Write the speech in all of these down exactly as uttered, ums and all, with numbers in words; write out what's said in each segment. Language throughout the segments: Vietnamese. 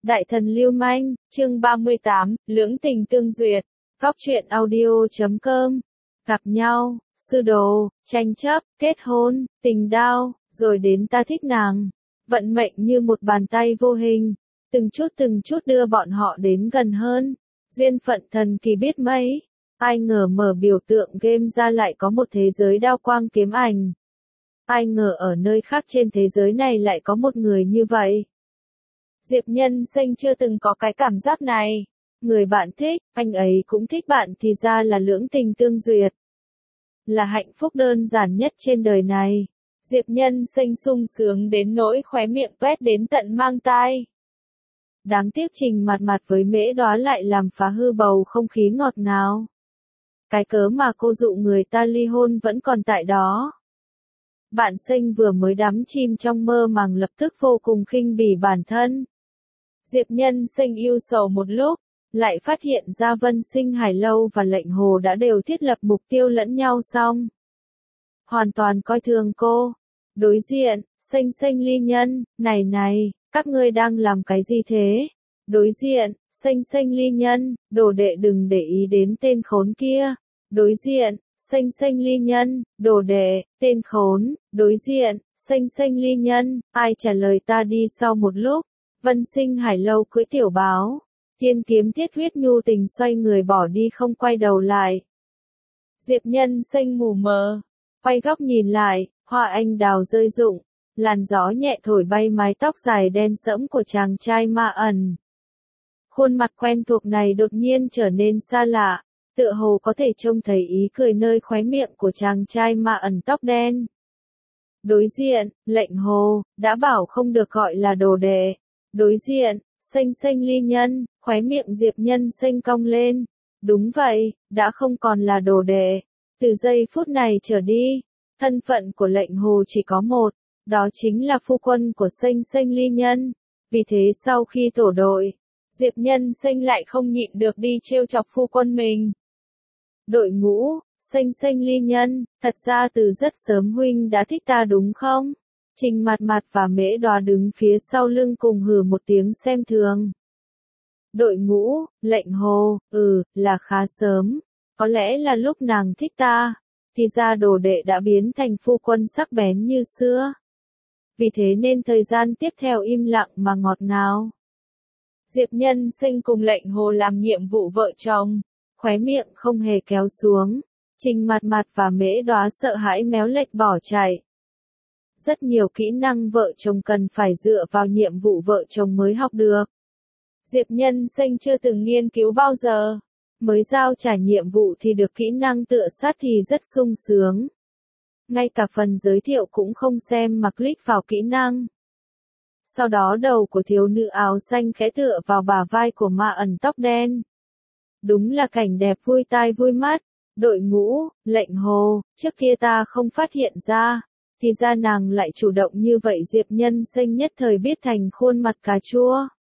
Đại thần lưu manh, chương ba mươi tám, lưỡng tình tương duyệt, góc truyện audio chấm com, gặp nhau, sư đồ, tranh chấp, kết hôn, tình đao, rồi đến ta thích nàng. Vận mệnh như một bàn tay vô hình, từng chút từng chút đưa bọn họ đến gần hơn. Duyên phận thần kỳ biết mấy, ai ngờ mở biểu tượng game ra lại có một thế giới đao quang kiếm ảnh. Ai ngờ ở nơi khác trên thế giới này lại có một người như vậy. Diệp Nhân Sinh chưa từng có cái cảm giác này. Người bạn thích, anh ấy cũng thích bạn thì ra là lưỡng tình tương duyệt. Là hạnh phúc đơn giản nhất trên đời này. Diệp Nhân Sinh sung sướng đến nỗi khóe miệng tuét đến tận mang tai. Đáng tiếc Trình Mặt Mặt với Mễ Đóa lại làm phá hư bầu không khí ngọt ngào. Cái cớ mà cô dụ người ta ly hôn vẫn còn tại đó. Bạn Sinh vừa mới đắm chìm trong mơ màng lập tức vô cùng khinh bỉ bản thân. Diệp Nhân Sinh yêu sầu một lúc, lại phát hiện ra Vân Sinh Hải Lâu và Lệnh Hồ đã đều thiết lập mục tiêu lẫn nhau xong. Hoàn toàn coi thường cô. Đối diện, Sinh Sinh ly nhân, này này, các ngươi đang làm cái gì thế? Đối diện, Sinh Sinh ly nhân, đồ đệ đừng để ý đến tên khốn kia. Đối diện, Sinh Sinh ly nhân, đồ đệ, tên khốn, đối diện, Sinh Sinh ly nhân, ai trả lời ta đi sau một lúc. Vân Sinh Hải Lâu cưỡi tiểu báo, thiên kiếm thiết huyết nhu tình xoay người bỏ đi không quay đầu lại. Diệp Nhân Sinh mù mờ, quay góc nhìn lại, hoa anh đào rơi rụng, làn gió nhẹ thổi bay mái tóc dài đen sẫm của chàng trai Ma Ẩn. Khuôn mặt quen thuộc này đột nhiên trở nên xa lạ, tựa hồ có thể trông thấy ý cười nơi khóe miệng của chàng trai Ma Ẩn tóc đen. Đối diện, Lệnh Hồ, đã bảo không được gọi là đồ đệ. Đối diện, Sinh Sinh ly nhân, khóe miệng Diệp Nhân Sinh cong lên. Đúng vậy, đã không còn là đồ đệ. Từ giây phút này trở đi, thân phận của Lệnh Hồ chỉ có một, đó chính là phu quân của Sinh Sinh ly nhân. Vì thế sau khi tổ đội, Diệp Nhân Sinh lại không nhịn được đi trêu chọc phu quân mình. Đội ngũ, Sinh Sinh ly nhân, thật ra từ rất sớm huynh đã thích ta đúng không? Trình Mặt Mặt và Mễ Đóa đứng phía sau lưng cùng hừ một tiếng xem thường. Đội ngũ, Lệnh Hồ, ừ, là khá sớm. Có lẽ là lúc nàng thích ta, thì ra đồ đệ đã biến thành phu quân sắc bén như xưa. Vì thế nên thời gian tiếp theo im lặng mà ngọt ngào. Diệp Nhân Sinh cùng Lệnh Hồ làm nhiệm vụ vợ chồng, khóe miệng không hề kéo xuống. Trình Mặt Mặt và Mễ Đóa sợ hãi méo lệch bỏ chạy. Rất nhiều kỹ năng vợ chồng cần phải dựa vào nhiệm vụ vợ chồng mới học được. Diệp Nhân Sinh chưa từng nghiên cứu bao giờ. Mới giao trả nhiệm vụ thì được kỹ năng tựa sát thì rất sung sướng. Ngay cả phần giới thiệu cũng không xem mà click vào kỹ năng. Sau đó đầu của thiếu nữ áo xanh khẽ tựa vào bả vai của Ma Ẩn tóc đen. Đúng là cảnh đẹp vui tai vui mắt. Đội ngũ, Lệnh Hồ, trước kia ta không phát hiện ra. Thì ra nàng lại chủ động như vậy. Diệp Nhân Sinh nhất thời biết thành khuôn mặt cà chua.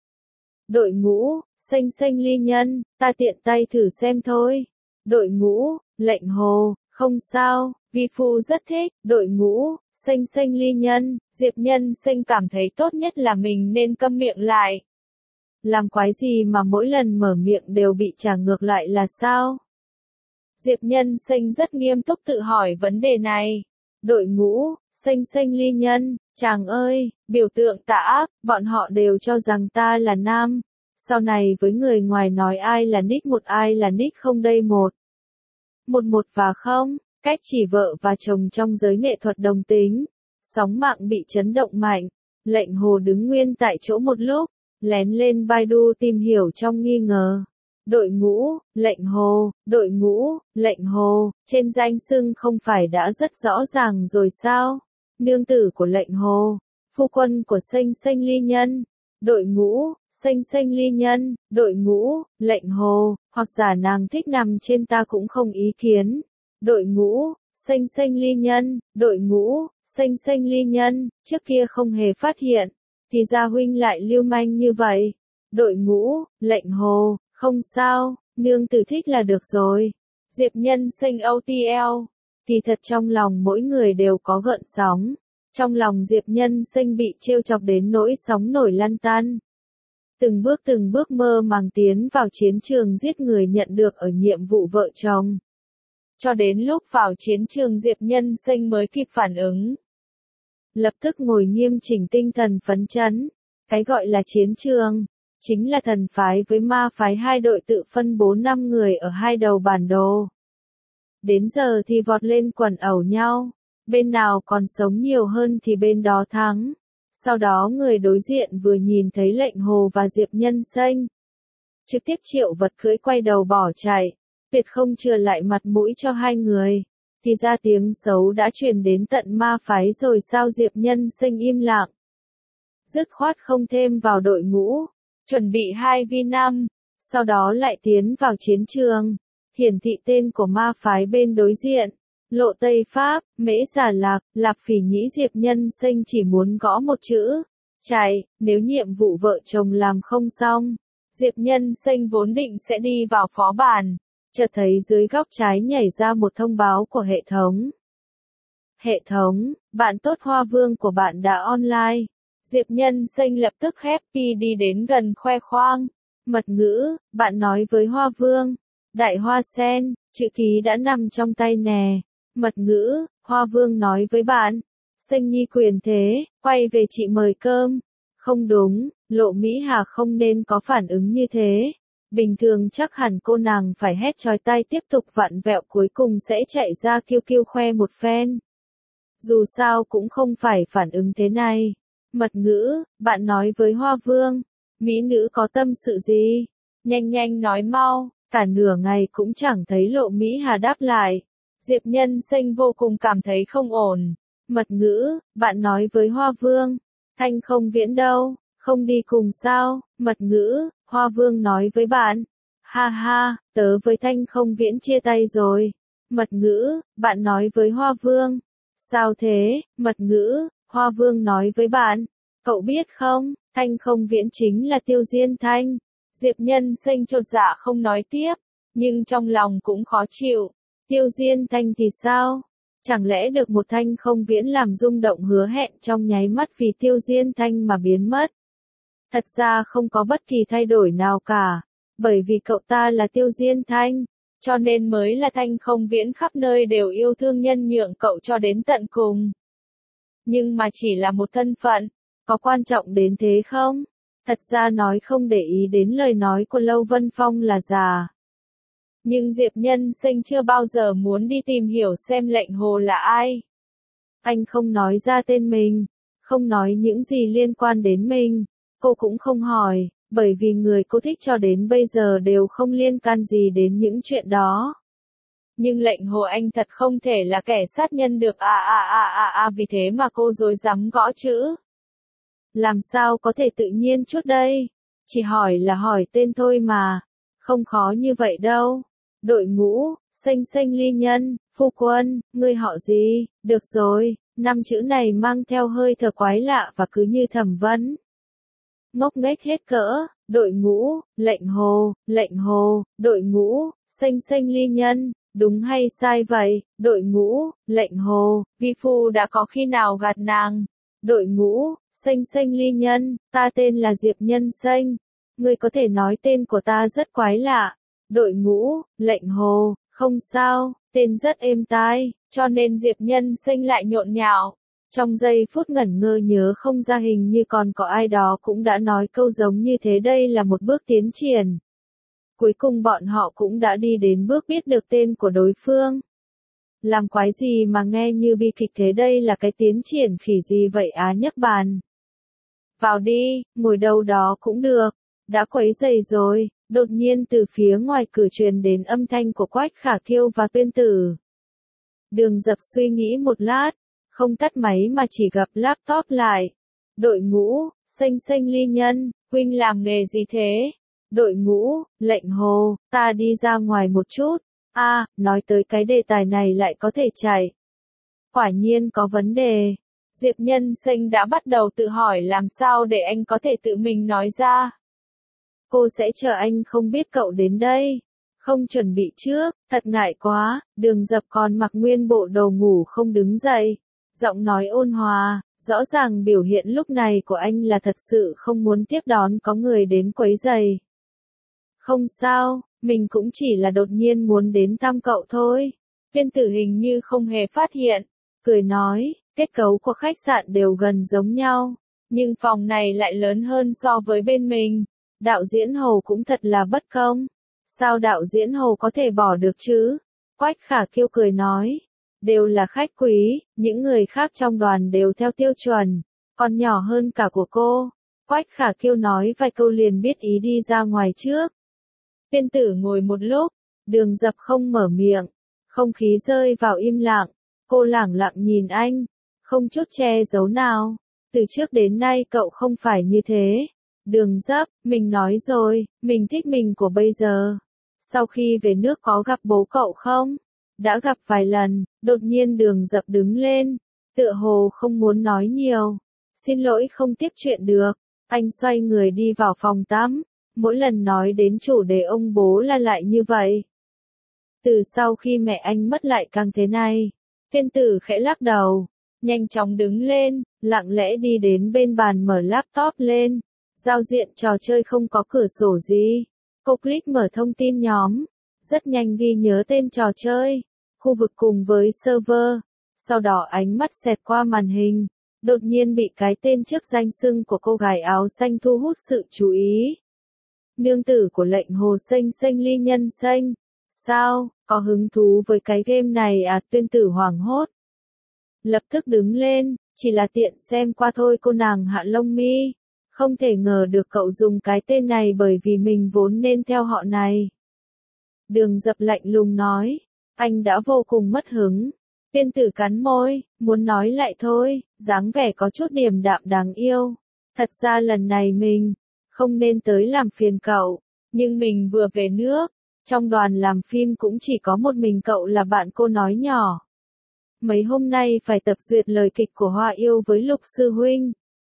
Đội ngũ, Sinh Sinh ly nhân, ta tiện tay thử xem thôi. Đội ngũ, Lệnh Hồ, không sao, vi phu rất thích. Đội ngũ, Sinh Sinh ly nhân, Diệp Nhân Sinh cảm thấy tốt nhất là mình nên câm miệng lại. Làm quái gì mà mỗi lần mở miệng đều bị trả ngược lại là sao? Diệp Nhân Sinh rất nghiêm túc tự hỏi vấn đề này. Đội ngũ, Sinh Sinh ly nhân, chàng ơi, biểu tượng tà ác, bọn họ đều cho rằng ta là nam. Sau này với người ngoài nói ai là nick một ai là nick không đây một. Một một và không, cách chỉ vợ và chồng trong giới nghệ thuật đồng tính. Sóng mạng bị chấn động mạnh, Lệnh Hồ đứng nguyên tại chỗ một lúc, lén lên Baidu tìm hiểu trong nghi ngờ. Đội ngũ, Lệnh Hồ, đội ngũ, Lệnh Hồ, trên danh xưng không phải đã rất rõ ràng rồi sao? Nương tử của Lệnh Hồ, phu quân của Sinh Sinh ly nhân, đội ngũ, Sinh Sinh ly nhân, đội ngũ, Lệnh Hồ, hoặc giả nàng thích nằm trên ta cũng không ý kiến. Đội ngũ, Sinh Sinh ly nhân, đội ngũ, Sinh Sinh ly nhân, trước kia không hề phát hiện, thì ra huynh lại lưu manh như vậy. Đội ngũ, Lệnh Hồ, không sao, nương tử thích là được rồi. Diệp Nhân Sinh o tê lờ, thì thật trong lòng mỗi người đều có gợn sóng. Trong lòng Diệp Nhân Sinh bị trêu chọc đến nỗi sóng nổi lăn tăn. từng bước từng bước mơ màng tiến vào chiến trường giết người nhận được ở nhiệm vụ vợ chồng. Cho đến lúc vào chiến trường Diệp Nhân Sinh mới kịp phản ứng. Lập tức ngồi nghiêm chỉnh tinh thần phấn chấn. Cái gọi là chiến trường, chính là thần phái với ma phái hai đội tự phân bố năm người ở hai đầu bản đồ. Đến giờ thì vọt lên quần ẩu nhau, bên nào còn sống nhiều hơn thì bên đó thắng. Sau đó người đối diện vừa nhìn thấy Lệnh Hồ và Diệp Nhân Sinh, trực tiếp triệu vật cưỡi quay đầu bỏ chạy, tuyệt không chừa lại mặt mũi cho hai người. Thì ra tiếng xấu đã truyền đến tận ma phái rồi sao? Diệp Nhân Sinh im lặng, dứt khoát không thêm vào đội ngũ, chuẩn bị hai vi năm, sau đó lại tiến vào chiến trường, hiển thị tên của ma phái bên đối diện. Lộ Tây Pháp, Mễ Giả Lạc, Lạp Phỉ Nhĩ. Diệp Nhân Sinh chỉ muốn gõ một chữ, chạy. Nếu nhiệm vụ vợ chồng làm không xong, Diệp Nhân Sinh vốn định sẽ đi vào phó bản, chợt thấy dưới góc trái nhảy ra một thông báo của hệ thống. Hệ thống, bạn tốt Hoa Vương của bạn đã online. Diệp Nhân Sinh lập tức happy đi đến gần khoe khoang. Mật ngữ, bạn nói với Hoa Vương. Đại Hoa Sen, chữ ký đã nằm trong tay nè. Mật ngữ, Hoa Vương nói với bạn. Sinh nhi quyền thế, quay về chị mời cơm. Không đúng, Lộ Mỹ Hà không nên có phản ứng như thế. Bình thường chắc hẳn cô nàng phải hét chói tai tiếp tục vặn vẹo, cuối cùng sẽ chạy ra kêu kêu khoe một phen. Dù sao cũng không phải phản ứng thế này. Mật ngữ, bạn nói với Hoa Vương. Mỹ nữ có tâm sự gì? Nhanh nhanh nói mau. Cả nửa ngày cũng chẳng thấy Lộ Mỹ Hà đáp lại. Diệp Nhân Sinh vô cùng cảm thấy không ổn. Mật ngữ, bạn nói với Hoa Vương. Thanh Không Viễn đâu? Không đi cùng sao? Mật ngữ, Hoa Vương nói với bạn. Ha ha, tớ với Thanh Không Viễn chia tay rồi. Mật ngữ, bạn nói với Hoa Vương. Sao thế? Mật ngữ, Hoa Vương nói với bạn. Cậu biết không, Thanh Không Viễn chính là Tiêu Diên Thanh. Diệp Nhân Sinh chột dạ không nói tiếp, nhưng trong lòng cũng khó chịu. Tiêu Diên Thanh thì sao? Chẳng lẽ được một Thanh Không Viễn làm rung động hứa hẹn trong nháy mắt vì Tiêu Diên Thanh mà biến mất? Thật ra không có bất kỳ thay đổi nào cả, bởi vì cậu ta là Tiêu Diên Thanh, cho nên mới là Thanh Không Viễn khắp nơi đều yêu thương nhân nhượng cậu cho đến tận cùng. Nhưng mà chỉ là một thân phận, có quan trọng đến thế không? Thật ra nói không để ý đến lời nói của Lâu Vân Phong là già. Nhưng Diệp Nhân Sinh chưa bao giờ muốn đi tìm hiểu xem Lệnh Hồ là ai. Anh không nói ra tên mình, không nói những gì liên quan đến mình, cô cũng không hỏi, bởi vì người cô thích cho đến bây giờ đều không liên can gì đến những chuyện đó. Nhưng Lệnh Hồ anh thật không thể là kẻ sát nhân được à à à à à vì thế mà cô rối rắm gõ chữ. Làm sao có thể tự nhiên chút đây? Chỉ hỏi là hỏi tên thôi mà. Không khó như vậy đâu. Đội ngũ, Xanh Xanh Ly Nhân, Phu Quân, ngươi họ gì? Được rồi, năm chữ này mang theo hơi thở quái lạ và cứ như thẩm vấn. Ngốc nghếch hết cỡ, đội ngũ, Lệnh Hồ, Lệnh Hồ, đội ngũ, Xanh Xanh Ly Nhân, đúng hay sai vậy? Đội ngũ, Lệnh Hồ, vi phu đã có khi nào gạt nàng? Đội ngũ, Xanh Xanh Ly Nhân, ta tên là Diệp Nhân Sinh. Ngươi có thể nói tên của ta rất quái lạ. Đội ngũ, Lệnh Hồ, không sao, tên rất êm tai, cho nên Diệp Nhân Sinh lại nhộn nhạo. Trong giây phút ngẩn ngơ nhớ không ra hình như còn có ai đó cũng đã nói câu giống như thế, đây là một bước tiến triển. Cuối cùng bọn họ cũng đã đi đến bước biết được tên của đối phương. Làm quái gì mà nghe như bi kịch thế, đây là cái tiến triển khỉ gì vậy á? Nhấc bàn. Vào đi, ngồi đâu đó cũng được. Đã quấy rầy rồi. Đột nhiên từ phía ngoài cửa truyền đến âm thanh của Quách Khả Kiêu và Tuyên Tử. Đường Dập suy nghĩ một lát, không tắt máy mà chỉ gập laptop lại. Đội ngũ, Xanh Xanh Ly Nhân, huynh làm nghề gì thế? Đội ngũ, Lệnh Hồ, ta đi ra ngoài một chút. A, à, nói tới cái đề tài này lại có thể chạy. Quả nhiên có vấn đề. Diệp Nhân Sinh đã bắt đầu tự hỏi làm sao để anh có thể tự mình nói ra. Cô sẽ chờ anh không biết cậu đến đây. Không chuẩn bị trước, thật ngại quá. Đường Dập còn mặc nguyên bộ đồ ngủ không đứng dậy. Giọng nói ôn hòa, Rõ ràng biểu hiện lúc này của anh là thật sự không muốn tiếp đón có người đến quấy rầy. Không sao, mình cũng chỉ là đột nhiên muốn đến thăm cậu thôi. Viên tử hình như không hề phát hiện, cười nói, kết cấu của khách sạn đều gần giống nhau, nhưng phòng này lại lớn hơn so với bên mình. Đạo diễn Hồ cũng thật là bất công. Sao đạo diễn Hồ có thể bỏ được chứ? Quách Khả Kiêu cười nói, đều là khách quý, những người khác trong đoàn đều theo tiêu chuẩn, còn nhỏ hơn cả của cô. Quách Khả Kiêu nói vài câu liền biết ý đi ra ngoài trước. Viên tử ngồi một lúc, Đường Dập không mở miệng, không khí rơi vào im lặng, cô lẳng lặng nhìn anh, không chút che giấu nào. Từ trước đến nay cậu không phải như thế. Đường Dập, mình nói rồi, mình thích mình của bây giờ. Sau khi về nước có gặp bố cậu không? Đã gặp vài lần. Đột nhiên Đường Dập đứng lên, tựa hồ không muốn nói nhiều. Xin lỗi không tiếp chuyện được. Anh xoay người đi vào phòng tắm. Mỗi lần nói đến chủ đề ông bố là lại như vậy. Từ sau khi mẹ anh mất lại càng thế này. Viên tử khẽ lắc đầu, nhanh chóng đứng lên, lặng lẽ đi đến bên bàn mở laptop lên. Giao diện trò chơi không có cửa sổ gì. Cô click mở thông tin nhóm. Rất nhanh ghi nhớ tên trò chơi, khu vực cùng với server. Sau đó ánh mắt xẹt qua màn hình. Đột nhiên bị cái tên trước danh xưng của cô gái áo xanh thu hút sự chú ý. Nương tử của lệnh Hồ Xanh Xanh Ly Nhân Xanh. Sao, có hứng thú với cái game này à? Tuyên tử hoảng hốt. Lập tức đứng lên, chỉ là tiện xem qua thôi. Cô nàng hạ lông mi. Không thể ngờ được cậu dùng cái tên này bởi vì mình vốn nên theo họ này. Đường Dập lạnh lùng nói. Anh đã vô cùng mất hứng. Viên tử cắn môi, muốn nói lại thôi, dáng vẻ có chút điềm đạm đáng yêu. Thật ra lần này mình không nên tới làm phiền cậu, nhưng mình vừa về nước, trong đoàn làm phim cũng chỉ có một mình cậu là bạn. Cô nói nhỏ. Mấy hôm nay phải tập duyệt lời kịch của Hoa Yêu với Lục sư huynh.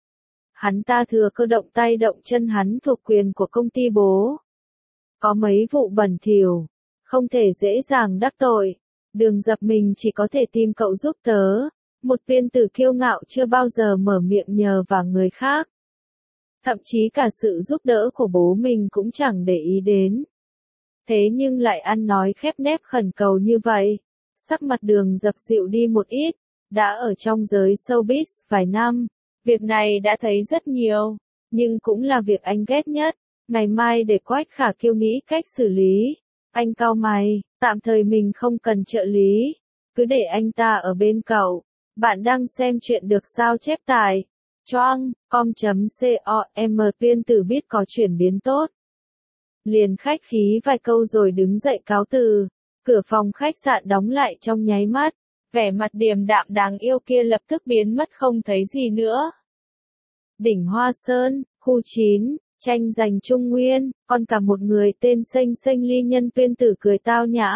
Hắn ta thừa cơ động tay động chân, hắn thuộc quyền của công ty bố. Có mấy vụ bẩn thỉu, không thể dễ dàng đắc tội. Đường Dập, mình chỉ có thể tìm cậu giúp tớ. Một viên tử kiêu ngạo chưa bao giờ mở miệng nhờ vào người khác. Thậm chí cả sự giúp đỡ của bố mình cũng chẳng để ý đến. Thế nhưng lại ăn nói khép nép khẩn cầu như vậy. Sắc mặt Đường Dập dịu đi một ít. Đã ở trong giới showbiz vài năm, việc này đã thấy rất nhiều, nhưng cũng là việc anh ghét nhất. Ngày mai để Quách Khả Kiêu nghĩ cách xử lý. Anh cau mày, tạm thời mình không cần trợ lý, cứ để anh ta ở bên cậu. Bạn đang xem chuyện được sao chép tại choang com.com. Viên tử biết có chuyển biến tốt, liền khách khí vài câu rồi đứng dậy cáo từ. Cửa phòng khách sạn đóng lại trong nháy mắt, vẻ mặt điềm đạm đáng yêu kia lập tức biến mất không thấy gì nữa. Đỉnh Hoa Sơn, khu chín, tranh giành Trung Nguyên, còn cả một người tên Xanh Xanh Ly Nhân. Viên tử cười tao nhã.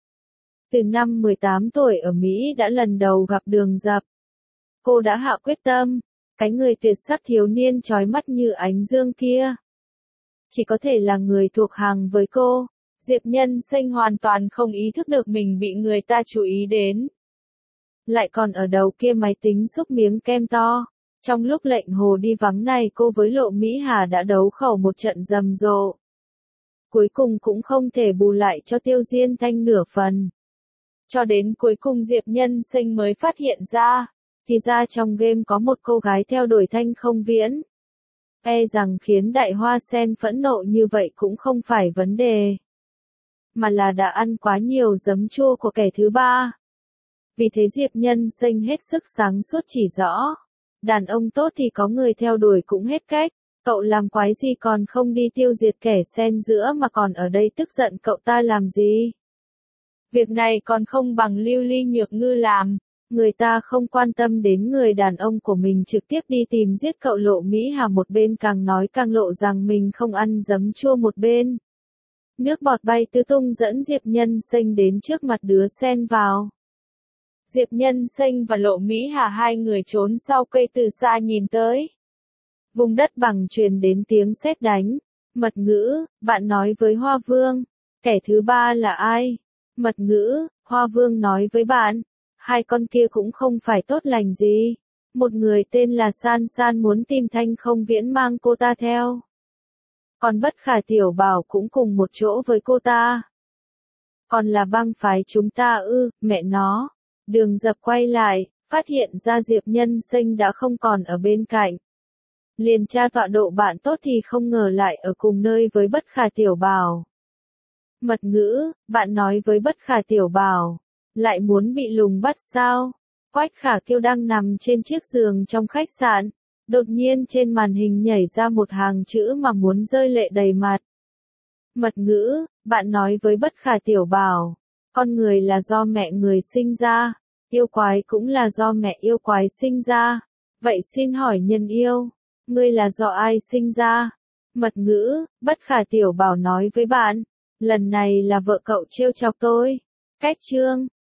Từ năm mười tám tuổi ở Mỹ đã lần đầu gặp Đường Dập. Cô đã hạ quyết tâm, cái người tuyệt sắc thiếu niên chói mắt như ánh dương kia chỉ có thể là người thuộc hàng với cô. Diệp Nhân Xanh hoàn toàn không ý thức được mình bị người ta chú ý đến. Lại còn ở đầu kia máy tính xúc miếng kem to. Trong lúc lệnh Hồ đi vắng này, cô với Lộ Mỹ Hà đã đấu khẩu một trận rầm rộ. Cuối cùng cũng không thể bù lại cho Tiêu Diên Thanh nửa phần. Cho đến cuối cùng Diệp Nhân Xanh mới phát hiện ra, thì ra trong game có một cô gái theo đuổi Thanh Không Viễn. E rằng khiến Đại Hoa Sen phẫn nộ như vậy cũng không phải vấn đề, mà là đã ăn quá nhiều giấm chua của kẻ thứ ba. Vì thế Diệp Nhân Xanh hết sức sáng suốt chỉ rõ, đàn ông tốt thì có người theo đuổi cũng hết cách. Cậu làm quái gì còn không đi tiêu diệt kẻ xen giữa mà còn ở đây tức giận cậu ta làm gì? Việc này còn không bằng Lưu Ly Nhược Ngư làm. Người ta không quan tâm đến người đàn ông của mình, trực tiếp đi tìm giết cậu. Lộ Mỹ Hà một bên càng nói càng lộ rằng mình không ăn giấm chua một bên. Nước bọt bay tứ tung dẫn Diệp Nhân Xanh đến trước mặt đứa xen vào. Diệp Nhân Xanh và Lộ Mỹ Hà hai người trốn sau cây từ xa nhìn tới. Vùng đất bằng truyền đến tiếng sét đánh. Mật ngữ, bạn nói với Hoa Vương. Kẻ thứ ba là ai? Mật ngữ, Hoa Vương nói với bạn. Hai con kia cũng không phải tốt lành gì. Một người tên là San San muốn tìm Thanh Không Viễn mang cô ta theo. Còn Bất Khả Tiểu Bảo cũng cùng một chỗ với cô ta. Còn là bang phái chúng ta ư, mẹ nó. Đường Dập quay lại, phát hiện ra Diệp Nhân Sinh đã không còn ở bên cạnh. Liền tra tọa độ bạn tốt thì không ngờ lại ở cùng nơi với Bất Khả Tiểu Bảo. Mật ngữ, bạn nói với Bất Khả Tiểu Bảo, lại muốn bị lùng bắt sao? Quách Khả Kiêu đang nằm trên chiếc giường trong khách sạn, đột nhiên trên màn hình nhảy ra một hàng chữ mà muốn rơi lệ đầy mặt. Mật ngữ, bạn nói với Bất Khả Tiểu Bảo, con người là do mẹ người sinh ra, yêu quái cũng là do mẹ yêu quái sinh ra. Vậy xin hỏi nhân yêu, ngươi là do ai sinh ra? Mật ngữ, Bất Khả Tiểu Bảo nói với bạn, lần này là vợ cậu trêu chọc tôi. Cách chương